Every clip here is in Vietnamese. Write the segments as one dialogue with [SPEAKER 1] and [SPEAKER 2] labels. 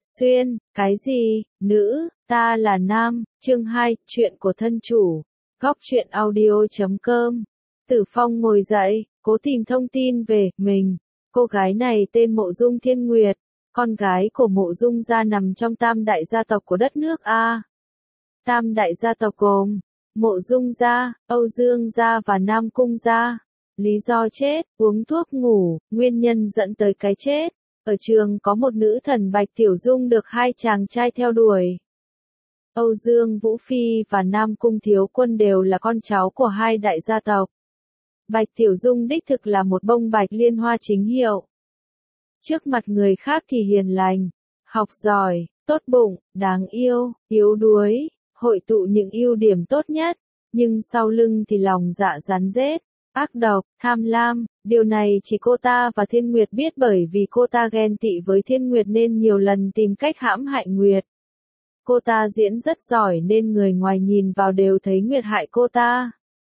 [SPEAKER 1] Xuyên, cái gì, nữ, ta là nam, chương 2, chuyện của thân chủ. Góc truyện audio.com. Tử Phong ngồi dậy, cố tìm thông tin về mình. Cô gái này tên Mộ Dung Thiên Nguyệt, con gái của Mộ Dung gia nằm trong tam đại gia tộc của đất nước A. Tam đại gia tộc gồm Mộ Dung gia, Âu Dương gia và Nam Cung gia. Lý do chết, uống thuốc ngủ, nguyên nhân dẫn tới cái chết. Ở trường có một nữ thần Bạch Tiểu Dung được hai chàng trai theo đuổi. Âu Dương Vũ Phi và Nam Cung Thiếu Quân đều là con cháu của hai đại gia tộc. Bạch Tiểu Dung đích thực là một bông bạch liên hoa chính hiệu. Trước mặt người khác thì hiền lành, học giỏi, tốt bụng, đáng yêu, yếu đuối, hội tụ những ưu điểm tốt nhất, nhưng sau lưng thì lòng dạ rắn rết, ác độc, tham lam. Điều này chỉ cô ta và Thiên Nguyệt biết, bởi vì cô ta ghen tị với Thiên Nguyệt nên nhiều lần tìm cách hãm hại Nguyệt. Cô ta diễn rất giỏi nên người ngoài nhìn vào đều thấy Nguyệt hại cô ta.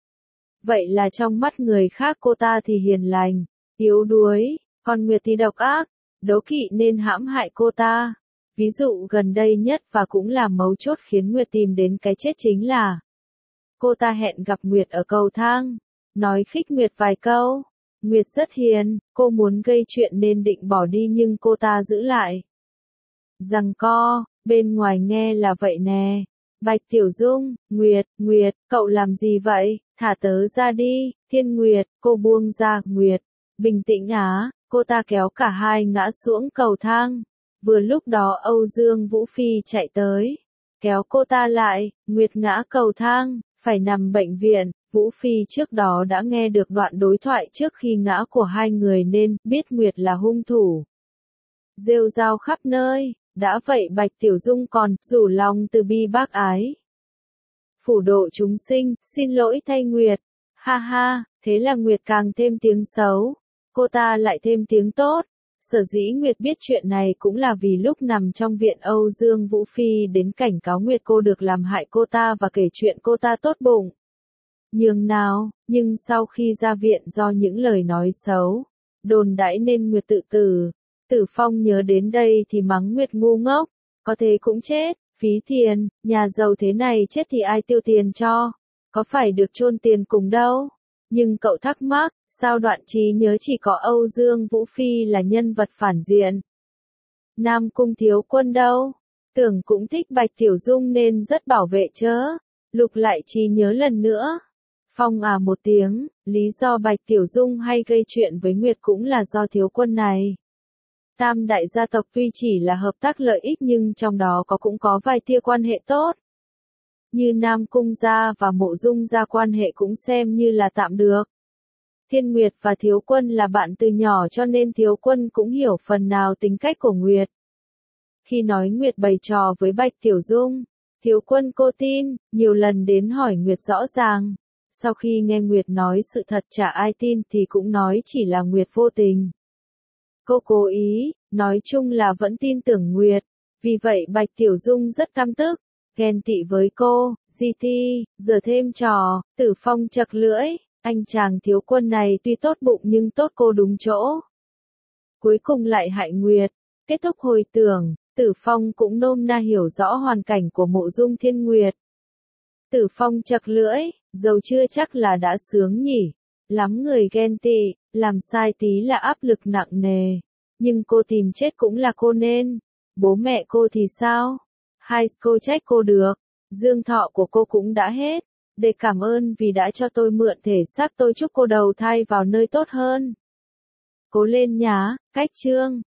[SPEAKER 1] Vậy là trong mắt người khác cô ta thì hiền lành, yếu đuối, còn Nguyệt thì độc ác, đố kỵ nên hãm hại cô ta. Ví dụ gần đây nhất và cũng là mấu chốt khiến Nguyệt tìm đến cái chết chính là cô ta hẹn gặp Nguyệt ở cầu thang, nói khích Nguyệt vài câu. Nguyệt rất hiền, cô muốn gây chuyện nên định bỏ đi nhưng cô ta giữ lại. Giằng co, bên ngoài nghe là vậy nè. Bạch Tiểu Dung, Nguyệt, cậu làm gì vậy, thả tớ ra đi. Thiên Nguyệt, cô buông ra. Nguyệt, bình tĩnh á, cô ta kéo cả hai ngã xuống cầu thang. Vừa lúc đó Âu Dương Vũ Phi chạy tới, kéo cô ta lại. Nguyệt ngã cầu thang, phải nằm bệnh viện. Vũ Phi trước đó đã nghe được đoạn đối thoại trước khi ngã của hai người nên biết Nguyệt là hung thủ. Rêu rao khắp nơi, đã vậy Bạch Tiểu Dung còn rủ lòng từ bi bác ái. Phù độ chúng sinh, xin lỗi thay Nguyệt. Ha ha, thế là Nguyệt càng thêm tiếng xấu, cô ta lại thêm tiếng tốt. Sở dĩ Nguyệt biết chuyện này cũng là vì lúc nằm trong viện Âu Dương Vũ Phi đến cảnh cáo Nguyệt cô được làm hại cô ta và kể chuyện cô ta tốt bụng nhường nào, nhưng sau khi ra viện do những lời nói xấu, đồn đãi nên Nguyệt tự tử. Tử Phong nhớ đến đây thì mắng Nguyệt ngu ngốc, có thế cũng chết, phí tiền, nhà giàu thế này chết thì ai tiêu tiền cho, có phải được chôn tiền cùng đâu. Nhưng cậu thắc mắc, sao đoạn trí nhớ chỉ có Âu Dương Vũ Phi là nhân vật phản diện? Nam Cung Thiếu Quân đâu? Tưởng cũng thích Bạch Tiểu Dung nên rất bảo vệ chớ. Lục lại trí nhớ lần nữa. Phong à một tiếng, lý do Bạch Tiểu Dung hay gây chuyện với Nguyệt cũng là do Thiếu Quân này. Tam đại gia tộc tuy chỉ là hợp tác lợi ích nhưng trong đó cũng có vài tia quan hệ tốt. Như Nam Cung gia và Mộ Dung gia quan hệ cũng xem như là tạm được. Thiên Nguyệt và Thiếu Quân là bạn từ nhỏ cho nên Thiếu Quân cũng hiểu phần nào tính cách của Nguyệt. Khi nói Nguyệt bày trò với Bạch Tiểu Dung, Thiếu Quân cô tin, nhiều lần đến hỏi Nguyệt rõ ràng. Sau khi nghe Nguyệt nói sự thật chả ai tin thì cũng nói chỉ là Nguyệt vô tình. Cô cố ý, nói chung là vẫn tin tưởng Nguyệt. Vì vậy Bạch Tiểu Dung rất căm tức, ghen tị với cô. GT, giờ thêm trò. Tử Phong chật lưỡi, anh chàng Thiếu Quân này tuy tốt bụng nhưng tốt cô đúng chỗ. Cuối cùng lại hại Nguyệt. Kết thúc hồi tưởng, Tử Phong cũng nôm na hiểu rõ hoàn cảnh của Mộ Dung Thiên Nguyệt. Tử Phong chật lưỡi, dầu chưa chắc là đã sướng nhỉ. Lắm người ghen tị, làm sai tí là áp lực nặng nề. Nhưng cô tìm chết cũng là cô nên. Bố mẹ cô thì sao? Hai cô trách cô được. Dương thọ của cô cũng đã hết. Để cảm ơn vì đã cho tôi mượn thể xác, tôi chúc cô đầu thai vào nơi tốt hơn. Cố lên nhá, cách chương.